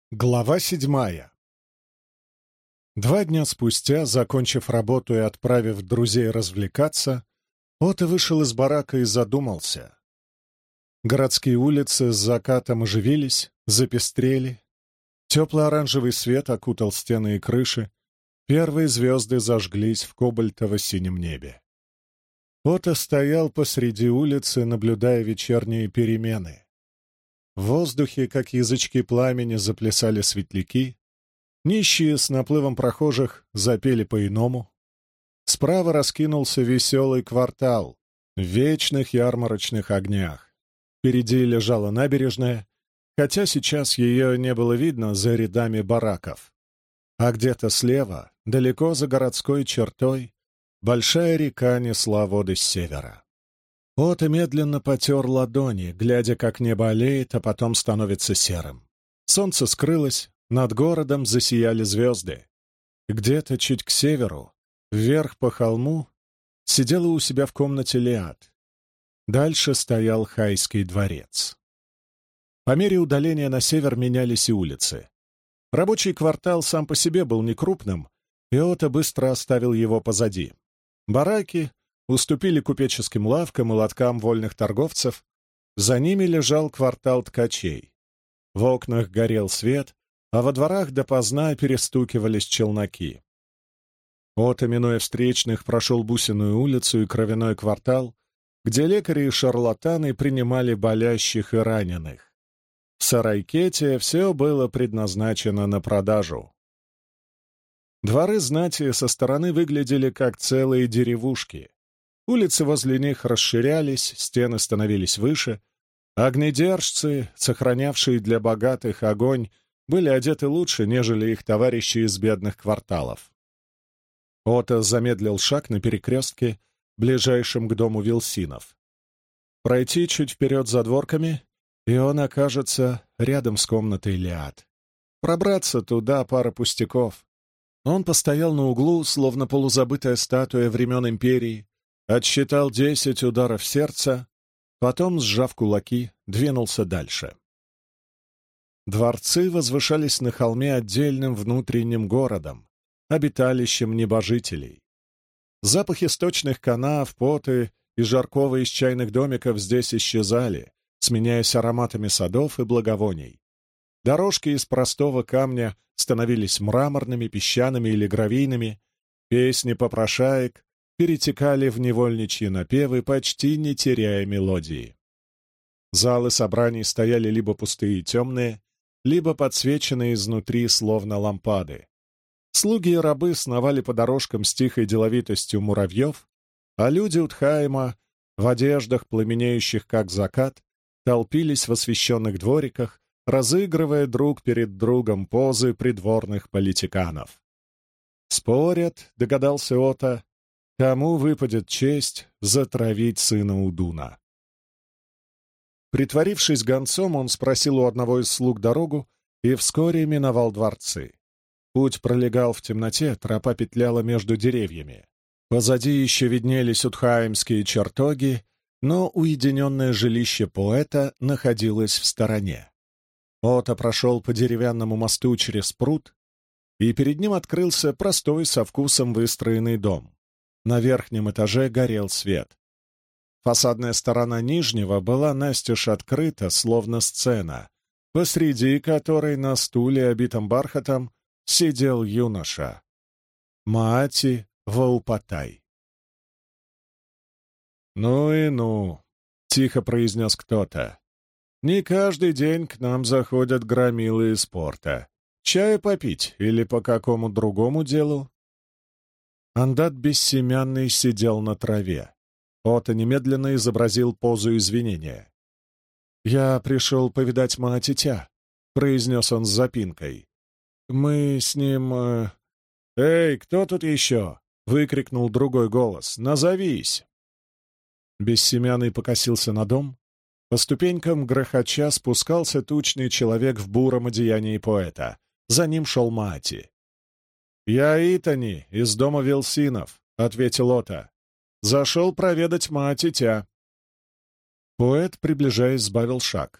Глава 7. 2 дня спустя, закончив работу и отправив друзей развлекаться, Ото вышел из барака и задумался. Городские улицы с закатом оживились, запестрели. Теплый оранжевый свет окутал стены и крыши. Первые звезды зажглись в кобальтово-синем небе. Ото стоял посреди улицы, наблюдая вечерние перемены. В воздухе, как язычки пламени, заплясали светляки. Нищие с наплывом прохожих запели по-иному. Справа раскинулся веселый квартал в вечных ярмарочных огнях. Впереди лежала набережная, хотя сейчас ее не было видно за рядами бараков. А где-то слева, далеко за городской чертой, большая река несла воды с севера. Ото медленно потер ладони, глядя, как небо олеет, а потом становится серым. Солнце скрылось, над городом засияли звезды. Где-то чуть к северу, вверх по холму, сидела у себя в комнате Лиад. Дальше стоял Хайский дворец. По мере удаления на север менялись и улицы. Рабочий квартал сам по себе был некрупным, и Ото быстро оставил его позади. Бараки уступили купеческим лавкам и лоткам вольных торговцев, за ними лежал квартал ткачей. В окнах горел свет, а во дворах допоздна перестукивались челноки. Ото, минуя встречных, прошел Бусиную улицу и Кровяной квартал, где лекари и шарлатаны принимали болящих и раненых. В Сарайкете все было предназначено на продажу. Дворы знати со стороны выглядели как целые деревушки. Улицы возле них расширялись, стены становились выше. Огнедержцы, сохранявшие для богатых огонь, были одеты лучше, нежели их товарищи из бедных кварталов. Ото замедлил шаг на перекрестке, ближайшем к дому Вилсинов. Пройти чуть вперед за дворками, и он окажется рядом с комнатой Лиад. Пробраться туда — пара пустяков. Он постоял на углу, словно полузабытая статуя времен империи, отсчитал 10 ударов сердца, потом, сжав кулаки, двинулся дальше. Дворцы возвышались на холме отдельным внутренним городом, обиталищем небожителей. Запахи сточных канав, поты и жаркого из чайных домиков здесь исчезали, сменяясь ароматами садов и благовоний. Дорожки из простого камня становились мраморными, песчаными или гравийными, песни попрошаек перетекали в невольничьи напевы, почти не теряя мелодии. Залы собраний стояли либо пустые и темные, либо подсвеченные изнутри, словно лампады. Слуги и рабы сновали по дорожкам с тихой деловитостью муравьев, а люди Утхайма, в одеждах, пламенеющих как закат, толпились в освещенных двориках, разыгрывая друг перед другом позы придворных политиканов. «Спорят», — догадался Ото, — «кому выпадет честь затравить сына Удуна». Притворившись гонцом, он спросил у одного из слуг дорогу и вскоре миновал дворцы. Путь пролегал в темноте, тропа петляла между деревьями. Позади еще виднелись утхаимские чертоги, но уединенное жилище поэта находилось в стороне. Ото прошел по деревянному мосту через пруд, и перед ним открылся простой, со вкусом выстроенный дом. На верхнем этаже горел свет. Фасадная сторона нижнего была настежь открыта, словно сцена, посреди которой на стуле, обитом бархатом, сидел юноша. Маати Ваупатай. «Ну и ну», — тихо произнес кто-то. «Не каждый день к нам заходят громилы из порта. Чаю попить или по какому другому делу?» Андат Бессемянный сидел на траве. Ото немедленно изобразил позу извинения. «Я пришел повидать Маатитя», — произнес он с запинкой. «Мы с ним...» «Эй, кто тут еще?» — выкрикнул другой голос. «Назовись!» Бессемянный покосился на дом. По ступенькам грохоча спускался тучный человек в буром одеянии поэта. За ним шел Маати. «Я Итани, из дома Вилсинов», — ответил Ото. «Зашел проведать Маатитя». Поэт, приближаясь, сбавил шаг.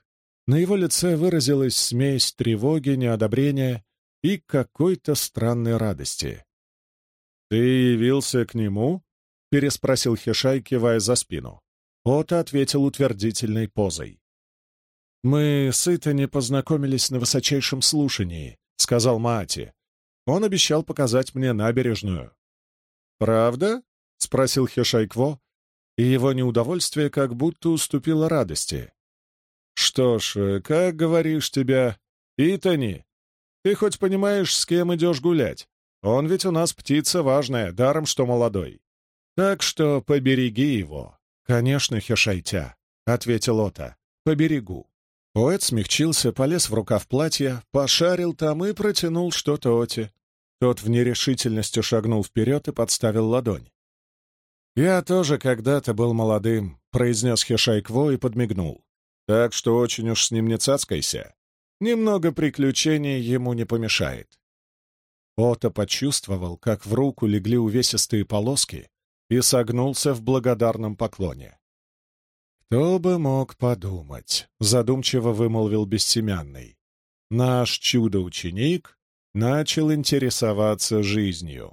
На его лице выразилась смесь тревоги, неодобрения и какой-то странной радости. «Ты явился к нему?» — переспросил Хишай, кивая за спину. Ота ответил утвердительной позой. «Мы с Итани познакомились на высочайшем слушании», — сказал Маати. «Он обещал показать мне набережную». «Правда?» — спросил Хишай Кво, и его неудовольствие как будто уступило радости. «Что ж, как говоришь тебя, Итани? Ты хоть понимаешь, с кем идешь гулять? Он ведь у нас птица важная, даром что молодой. Так что побереги его». «Конечно, Хишайтя», — ответил Ота, — «поберегу». Поэт смягчился, полез в рукав платья, пошарил там и протянул что-то Оте. Тот в нерешительности шагнул вперед и подставил ладонь. «Я тоже когда-то был молодым», — произнес Хишай Кво и подмигнул. «Так что очень уж с ним не цацкайся. Немного приключений ему не помешает». Ота почувствовал, как в руку легли увесистые полоски, и согнулся в благодарном поклоне. «Кто бы мог подумать», — задумчиво вымолвил Бессемянный. «Наш чудо-ученик начал интересоваться жизнью».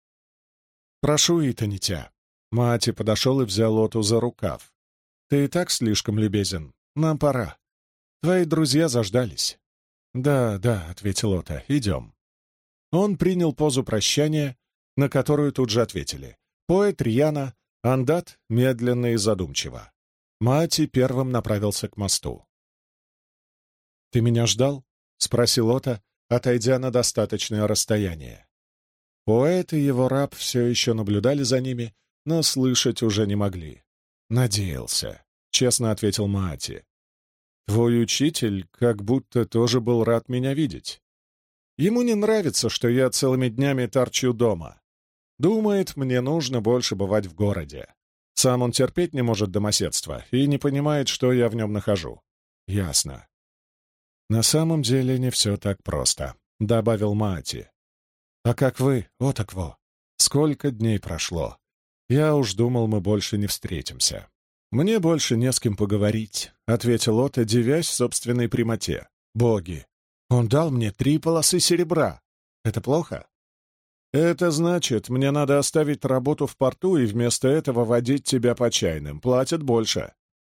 «Прошу, Итанитя». Маати подошел и взял Оту за рукав. «Ты и так слишком любезен. Нам пора. Твои друзья заждались». «Да, да», — ответил Ота, — «идем». Он принял позу прощания, на которую тут же ответили. Поэт рьяно, Андат медленно и задумчиво. Маати первым направился к мосту. «Ты меня ждал?» — спросил Ота, отойдя на достаточное расстояние. Поэт и его раб все еще наблюдали за ними, но слышать уже не могли. «Надеялся», — честно ответил Маати. «Твой учитель как будто тоже был рад меня видеть. Ему не нравится, что я целыми днями торчу дома. Думает, мне нужно больше бывать в городе. Сам он терпеть не может домоседства и не понимает, что я в нем нахожу». «Ясно». «На самом деле не все так просто», — добавил Маати. «А как вы, Отакво? Сколько дней прошло? Я уж думал, мы больше не встретимся». «Мне больше не с кем поговорить», — ответил Ота, дивясь собственной прямоте. «Боги! Он дал мне 3 полосы серебра. Это плохо?» «Это значит, мне надо оставить работу в порту и вместо этого водить тебя по чайным. Платят больше».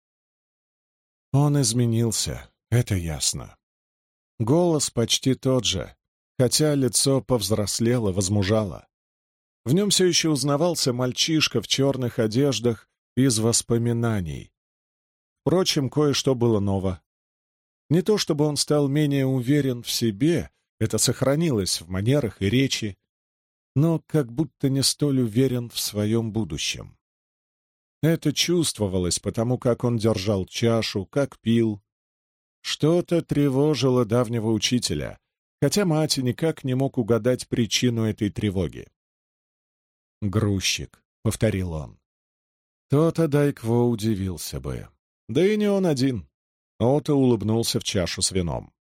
Он изменился, это ясно. Голос почти тот же, хотя лицо повзрослело, возмужало. В нем все еще узнавался мальчишка в черных одеждах из воспоминаний. Впрочем, кое-что было ново. Не то чтобы он стал менее уверен в себе, это сохранилось в манерах и речи, но как будто не столь уверен в своем будущем. Это чувствовалось потому, как он держал чашу, как пил. Что-то тревожило давнего учителя, хотя Маати никак не мог угадать причину этой тревоги. «Грузчик», — повторил он. То-то Дайкво удивился бы. Да и не он один. Ота улыбнулся в чашу с вином.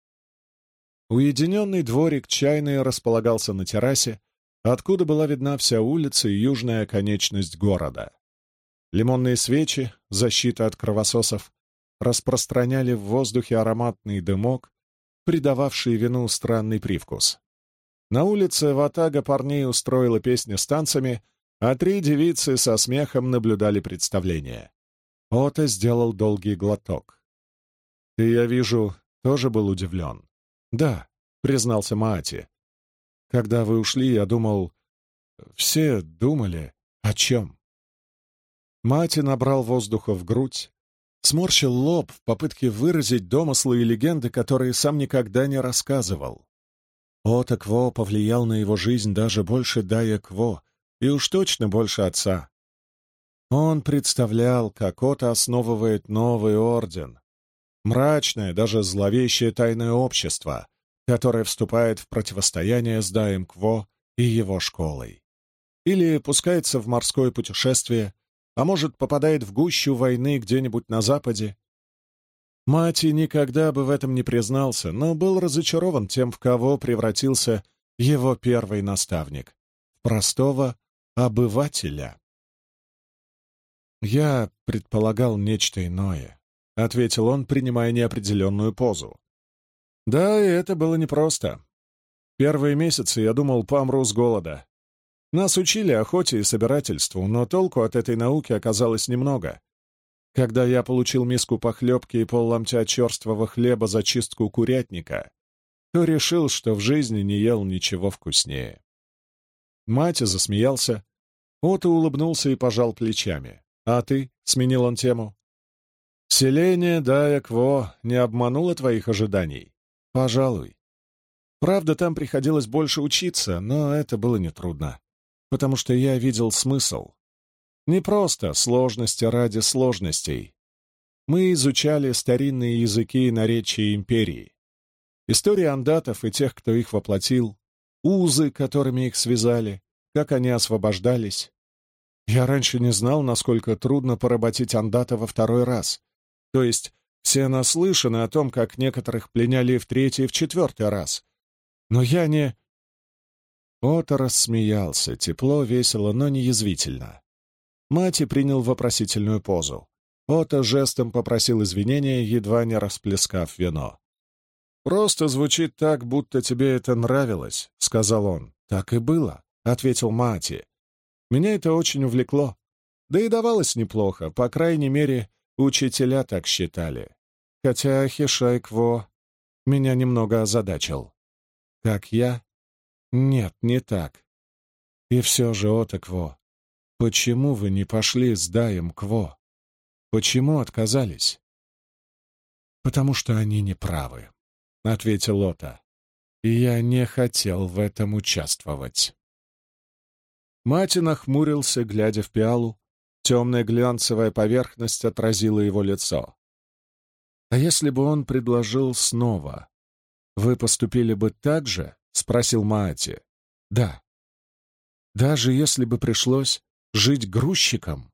Уединенный дворик чайный располагался на террасе, откуда была видна вся улица и южная оконечность города. Лимонные свечи, защита от кровососов, распространяли в воздухе ароматный дымок, придававший вину странный привкус. На улице ватага парней устроила песни с танцами, а 3 девицы со смехом наблюдали представление. Ота сделал долгий глоток. «Ты, я вижу, тоже был удивлен?» «Да», — признался Маати. «Когда вы ушли, я думал...» «Все думали... О чем?» Маати набрал воздуха в грудь, сморщил лоб в попытке выразить домыслы и легенды, которые сам никогда не рассказывал. Ота Кво повлиял на его жизнь даже больше Дая Кво, и уж точно больше отца. Он представлял, как Ота основывает новый орден, мрачное, даже зловещее тайное общество, которое вступает в противостояние с Даем Кво и его школой. Или пускается в морское путешествие, а может, попадает в гущу войны где-нибудь на западе. Маати никогда бы в этом не признался, но был разочарован тем, в кого превратился его первый наставник — простого обывателя. «Я предполагал нечто иное», — ответил он, принимая неопределенную позу. «Да, и это было непросто. Первые месяцы я думал, помру с голода. Нас учили охоте и собирательству, но толку от этой науки оказалось немного. Когда я получил миску похлебки и пол-ломтя черствого хлеба за чистку курятника, то решил, что в жизни не ел ничего вкуснее». Матя засмеялся. Отто улыбнулся и пожал плечами. «А ты?» — сменил он тему. «Селение Дая-Кво не обмануло твоих ожиданий?» «Пожалуй. Правда, там приходилось больше учиться, но это было нетрудно, потому что я видел смысл. Не просто сложности ради сложностей. Мы изучали старинные языки и наречия империи, истории андатов и тех, кто их воплотил, узы, которыми их связали, как они освобождались. Я раньше не знал, насколько трудно поработить андата во второй раз. То есть все наслышаны о том, как некоторых пленяли в третий и в четвертый раз. Но я не...» Отто рассмеялся, тепло, весело, но не язвительно. Мати принял вопросительную позу. Отто жестом попросил извинения, едва не расплескав вино. «Просто звучит так, будто тебе это нравилось», — сказал он. «Так и было», — ответил Мати. «Меня это очень увлекло. Да и давалось неплохо, по крайней мере, учителя так считали. Хотя Хишай-Кво меня немного озадачил». «Как я?» «Нет, не так. И все же, Отто Кво, почему вы не пошли с Даем Кво? Почему отказались?» «Потому что они не правы», — ответил Отто. «И я не хотел в этом участвовать». Мати нахмурился, глядя в пиалу. Темная глянцевая поверхность отразила его лицо. «А если бы он предложил снова, вы поступили бы так же?» — спросил Маати. «Да. Даже если бы пришлось жить грузчиком?»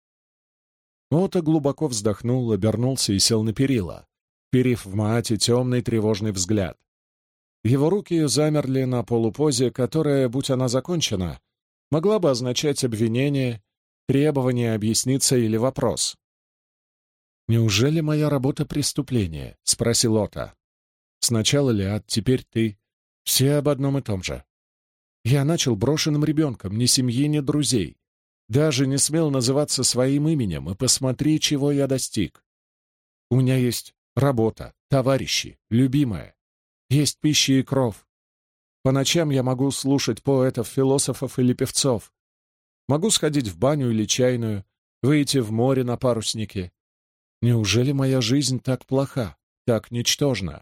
Отто глубоко вздохнул, обернулся и сел на перила, вперив в Маати темный тревожный взгляд. Его руки замерли на полупозе, которая, будь она закончена, могла бы означать обвинение, требование объясниться или вопрос. «Неужели моя работа — преступление?» — спросил Отто. «Сначала Лиад, теперь ты. Все об одном и том же. Я начал брошенным ребенком, ни семьи, ни друзей. Даже не смел называться своим именем, и посмотри, чего я достиг. У меня есть работа, товарищи, любимая. Есть пища и кров. По ночам я могу слушать поэтов, философов или певцов. Могу сходить в баню или чайную, выйти в море на паруснике. Неужели моя жизнь так плоха, так ничтожна?»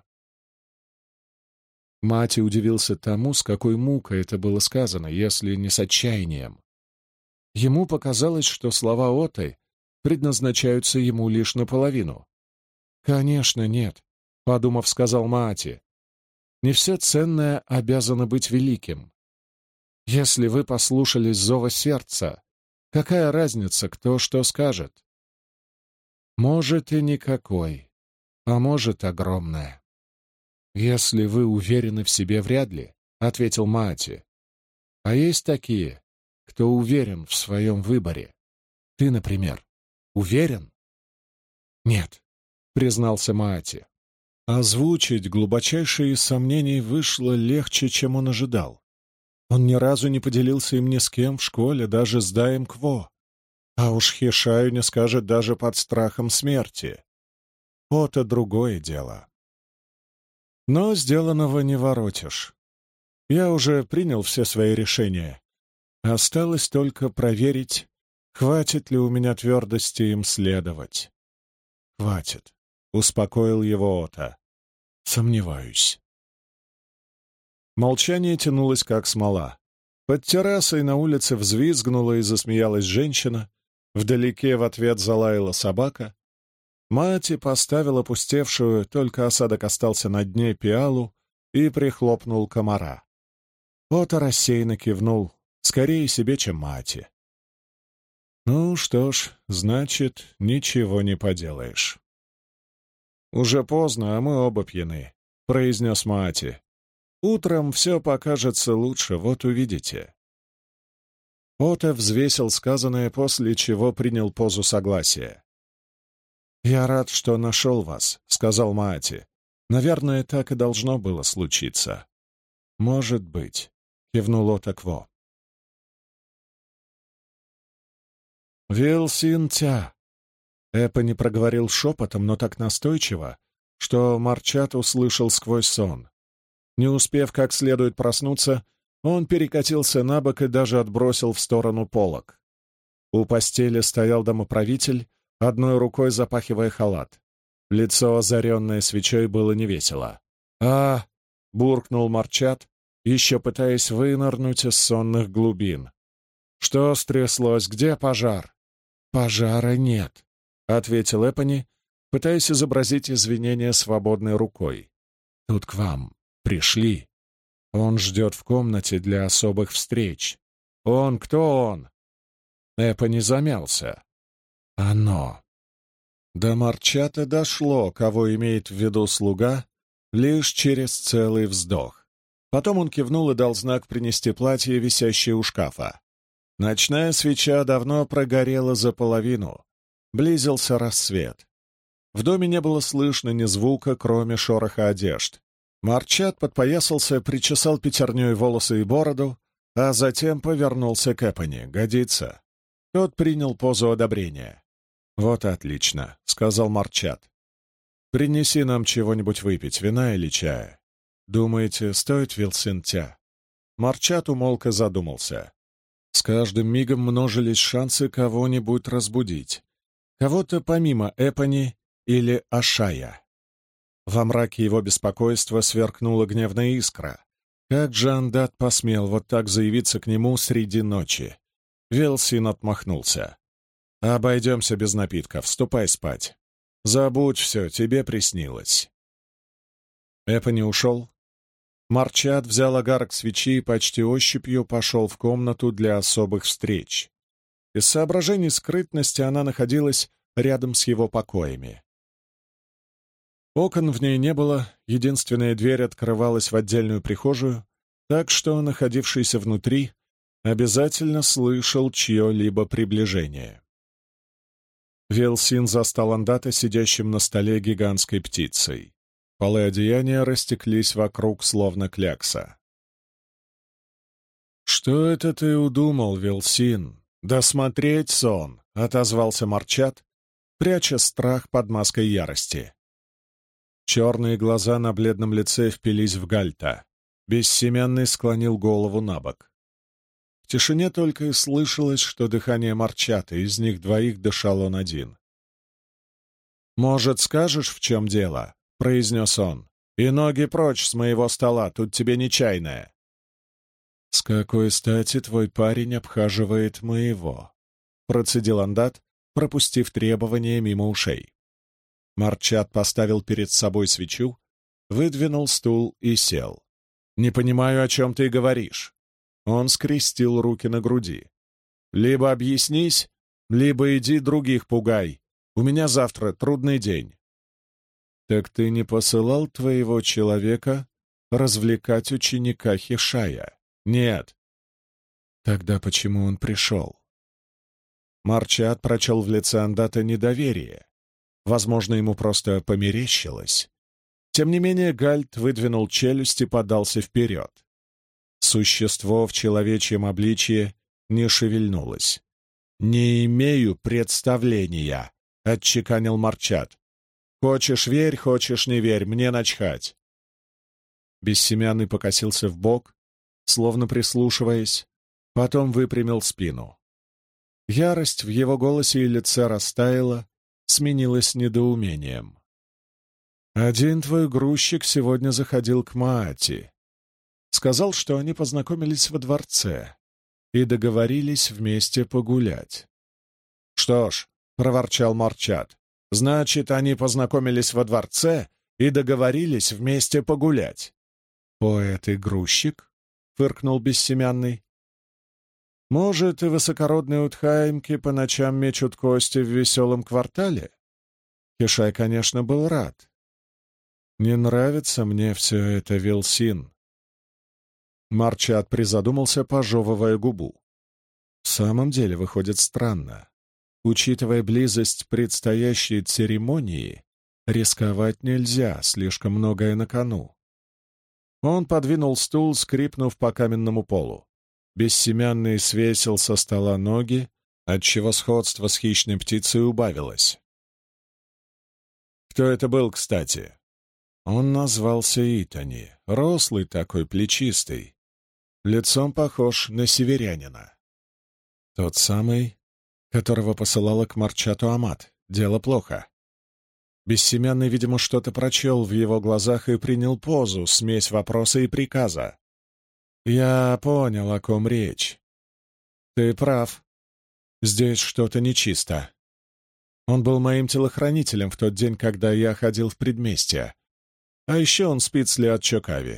Мати удивился тому, с какой мукой это было сказано, если не с отчаянием. Ему показалось, что слова Отто предназначаются ему лишь наполовину. «Конечно, нет», — подумав, сказал Маати. «Не все ценное обязано быть великим. Если вы послушались зова сердца, какая разница, кто что скажет? Может, и никакой, а может, огромная. Если вы уверены в себе, вряд ли», — ответил Маати. «А есть такие, кто уверен в своем выборе. Ты, например, уверен?» «Нет», — признался Маати. Озвучить глубочайшие из сомнений вышло легче, чем он ожидал. Он ни разу не поделился им ни с кем в школе, даже с Даем Кво. А уж Хишаю не скажет даже под страхом смерти. Это другое дело. Но сделанного не воротишь. Я уже принял все свои решения. Осталось только проверить, хватит ли у меня твердости им следовать. «Хватит», — успокоил его Отто. «Сомневаюсь». Молчание тянулось, как смола. Под террасой на улице взвизгнула и засмеялась женщина, вдалеке в ответ залаяла собака. Мати поставил опустевшую, только осадок остался на дне, пиалу и прихлопнул комара. Отто рассеянно кивнул, скорее себе, чем Мати. «Ну что ж, значит, ничего не поделаешь». «Уже поздно, а мы оба пьяны», — произнес Мати. «Утром все покажется лучше, вот увидите». Отто взвесил сказанное, после чего принял позу согласия. «Я рад, что нашел вас», — сказал Маати. «Наверное, так и должно было случиться». «Может быть», — кивнул Отакво. «Вилсин-тя!» Эпони проговорил шепотом, но так настойчиво, что Марчат услышал сквозь сон. Не успев как следует проснуться, он перекатился на бок и даже отбросил в сторону полог. У постели стоял домоправитель, одной рукой запахивая халат. Лицо, озаренное свечой, было невесело. «А!» — буркнул Марчат, еще пытаясь вынырнуть из сонных глубин. «Что стряслось? Где пожар?» «Пожара нет», — ответил Эпони, пытаясь изобразить извинение свободной рукой. «Тут к вам пришли. Он ждет в комнате для особых встреч. Он? Кто он?» Эпони замялся. «Оно». До Марчата дошло, кого имеет в виду слуга, лишь через целый вздох. Потом он кивнул и дал знак принести платье, висящее у шкафа. Ночная свеча давно прогорела за половину. Близился рассвет. В доме не было слышно ни звука, кроме шороха одежд. Марчат подпоясался, причесал пятерней волосы и бороду, а затем повернулся к Эпони. «Годится». Тот принял позу одобрения. «Вот отлично», — сказал Марчат. «Принеси нам чего-нибудь выпить, вина или чая. Думаете, стоит Вилсин-тя?» Марчат умолк и задумался. С каждым мигом множились шансы кого-нибудь разбудить. Кого-то помимо Эпони или Ашая. Во мраке его беспокойства сверкнула гневная искра. Как же Андат посмел вот так заявиться к нему среди ночи? Вилсин отмахнулся. «Обойдемся без напитков, ступай спать. Забудь все, тебе приснилось». Эпони ушел. Марчат взял огарок свечи и почти ощупью пошел в комнату для особых встреч. Из соображений скрытности она находилась рядом с его покоями. Окон в ней не было, единственная дверь открывалась в отдельную прихожую, так что находившийся внутри обязательно слышал чье-либо приближение. Вилсин застал Андата сидящим на столе гигантской птицей. Полы одеяния растеклись вокруг, словно клякса. «Что это ты удумал, Вилсин? Досмотреть сон!» — отозвался Марчат, пряча страх под маской ярости. Черные глаза на бледном лице впились в Гальта. Бессемянный склонил голову на бок. В тишине только и слышалось, что дыхание Марчата, из них двоих дышал он один. «Может, скажешь, в чем дело?» — произнес он. «И ноги прочь с моего стола, тут тебе нечаянное». «С какой стати твой парень обхаживает моего?» — процедил Андат, пропустив требования мимо ушей. Марчат поставил перед собой свечу, выдвинул стул и сел. «Не понимаю, о чем ты говоришь». Он скрестил руки на груди. «Либо объяснись, либо иди других пугай. У меня завтра трудный день». «Так ты не посылал твоего человека развлекать ученика Хишая?» «Нет». «Тогда почему он пришел?» Марчат прочел в лице Андата недоверие. Возможно, ему просто померещилось. Тем не менее, Гальт выдвинул челюсть и подался вперед. Существо в человечьем обличье не шевельнулось. «Не имею представления», — отчеканил Марчат. «Хочешь — верь, хочешь — не верь, мне начхать». Бессемянный покосился вбок, словно прислушиваясь, потом выпрямил спину. Ярость в его голосе и лице растаяла, сменилась недоумением. «Один твой грузчик сегодня заходил к Маати. Сказал, что они познакомились во дворце и договорились вместе погулять». «Что ж», — проворчал Марчат, — «значит, они познакомились во дворце и договорились вместе погулять». «Поэт и грузчик?» — фыркнул Бессемянный. «Может, и высокородные утхаимки по ночам мечут кости в веселом квартале?» Хишай, конечно, был рад. «Не нравится мне все это, Вилсин». Марчат призадумался, пожевывая губу. «В самом деле, выходит странно. Учитывая близость предстоящей церемонии, рисковать нельзя, слишком многое на кону. Он подвинул стул, скрипнув по каменному полу. Бессемянный свесил со стола ноги, отчего сходство с хищной птицей убавилось. «Кто это был, кстати?» Он назвался Итани, рослый такой, плечистый, лицом похож на северянина. Тот самый, которого посылала к Марчату Амат. Дело плохо. Бессемянный, видимо, что-то прочел в его глазах и принял позу, смесь вопроса и приказа. «Я понял, о ком речь. Ты прав. Здесь что-то нечисто. Он был моим телохранителем в тот день, когда я ходил в предместье. А еще он спит с Лиад-Чокави».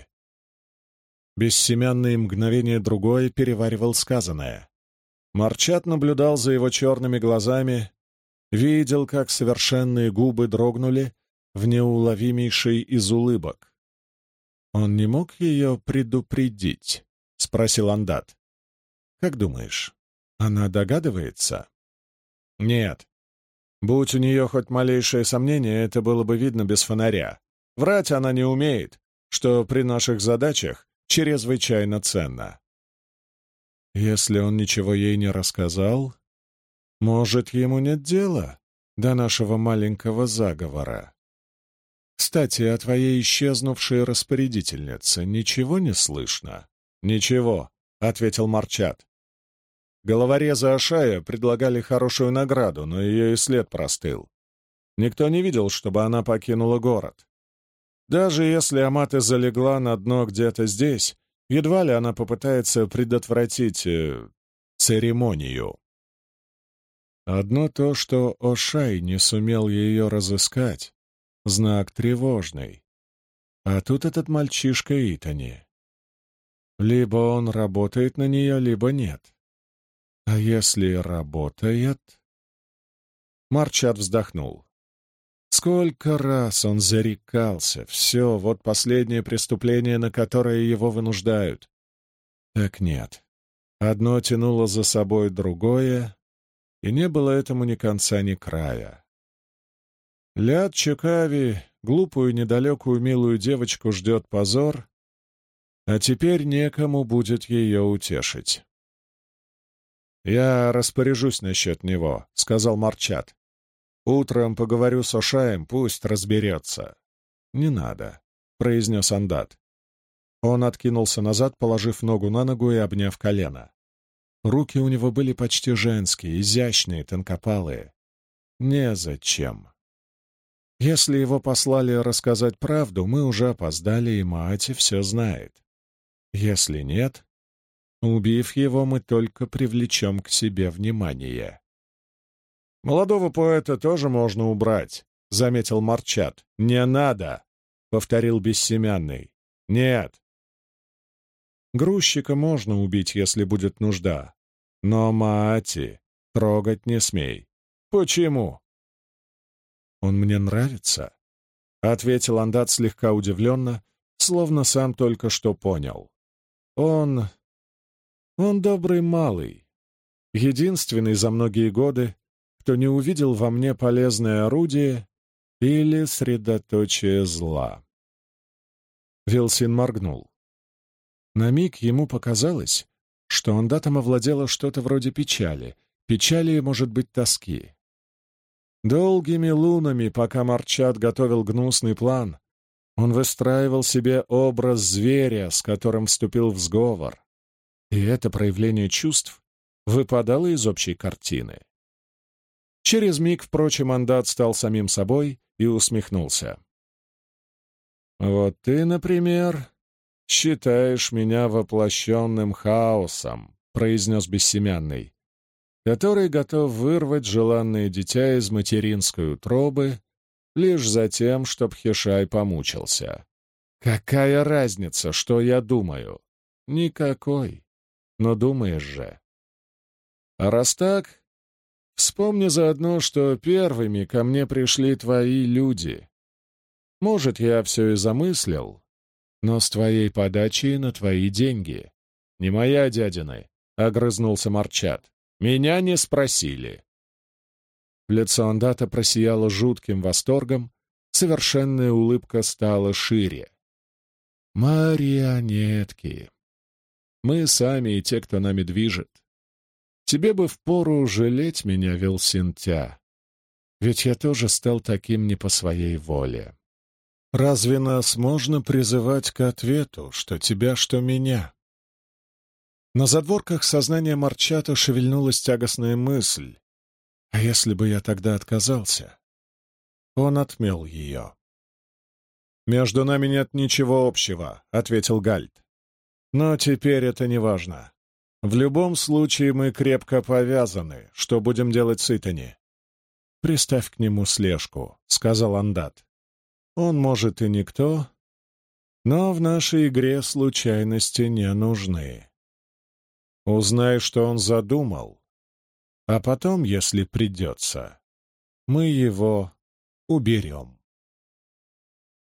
Бессемянный мгновение другое переваривал сказанное. Марчат наблюдал за его черными глазами, видел, как совершенные губы дрогнули в неуловимейшей из улыбок. «Он не мог ее предупредить?» — спросил Андат. «Как думаешь, она догадывается?» «Нет. Будь у нее хоть малейшее сомнение, это было бы видно без фонаря. Врать она не умеет, что при наших задачах чрезвычайно ценно». «Если он ничего ей не рассказал, может, ему нет дела до нашего маленького заговора? Кстати, о твоей исчезнувшей распорядительнице ничего не слышно?» «Ничего», — ответил Марчат. «Головорезы Ашая предлагали хорошую награду, но ее и след простыл. Никто не видел, чтобы она покинула город. Даже если Амата залегла на дно где-то здесь, едва ли она попытается предотвратить церемонию. Одно то, что Ошай не сумел ее разыскать, знак тревожный. А тут этот мальчишка Итани. Либо он работает на нее, либо нет. А если работает...» Марчат вздохнул. Сколько раз он зарекался, все, вот последнее преступление, на которое его вынуждают. Так нет. Одно тянуло за собой другое, и не было этому ни конца, ни края. Лиад-Чокави, глупую, недалекую, милую девочку, ждет позор, а теперь некому будет ее утешить. «Я распоряжусь насчет него», — сказал Марчат. «Утром поговорю с Ошаем, пусть разберется». «Не надо», — произнес Андат. Он откинулся назад, положив ногу на ногу и обняв колено. Руки у него были почти женские, изящные, тонкопалые. Незачем. Если его послали рассказать правду, мы уже опоздали, и Маати все знает. Если нет, убив его, мы только привлечем к себе внимание. «Молодого поэта тоже можно убрать», — заметил Марчат. «Не надо», — повторил Бессемянный. «Нет». Грузчика можно убить, если будет нужда, но Маати трогать не смей. «Почему?» «Он мне нравится», — ответил Андат слегка удивленно, словно сам только что понял. Он добрый малый, единственный за многие годы, кто не увидел во мне полезное орудие или средоточие зла». Вилсин моргнул. На миг ему показалось, что Андатом овладело что-то вроде печали, может быть, тоски. Долгими лунами, пока Марчат готовил гнусный план, он выстраивал себе образ зверя, с которым вступил в сговор, и это проявление чувств выпадало из общей картины. Через миг, впрочем, Андат стал самим собой и усмехнулся. «Вот ты, например, считаешь меня воплощенным хаосом», — произнес Бессемянный, «который готов вырвать желанное дитя из материнской утробы лишь за тем, чтоб Хишай помучился. Какая разница, что я думаю? Никакой. Но думаешь же. А раз так, вспомни заодно, что первыми ко мне пришли твои люди. Может, я все и замыслил, но с твоей подачей на твои деньги. Не моя дядины, — огрызнулся Марчат. Меня не спросили. Лицо Андата просияло жутким восторгом, совершенная улыбка стала шире. «Марионетки! Мы сами и те, кто нами движет. Тебе бы впору жалеть меня, Вилсинтя, ведь я тоже стал таким не по своей воле. Разве нас можно призывать к ответу, что тебя, что меня?» На задворках сознания Марчата шевельнулась тягостная мысль. А если бы я тогда отказался? Он отмел ее. «Между нами нет ничего общего», — ответил Гальд. «Но теперь это не важно. В любом случае мы крепко повязаны. Что будем делать с Итани?» «Приставь к нему слежку», — сказал Андат. «Он, может, и никто, но в нашей игре случайности не нужны. Узнай, что он задумал, а потом, если придется, мы его уберем».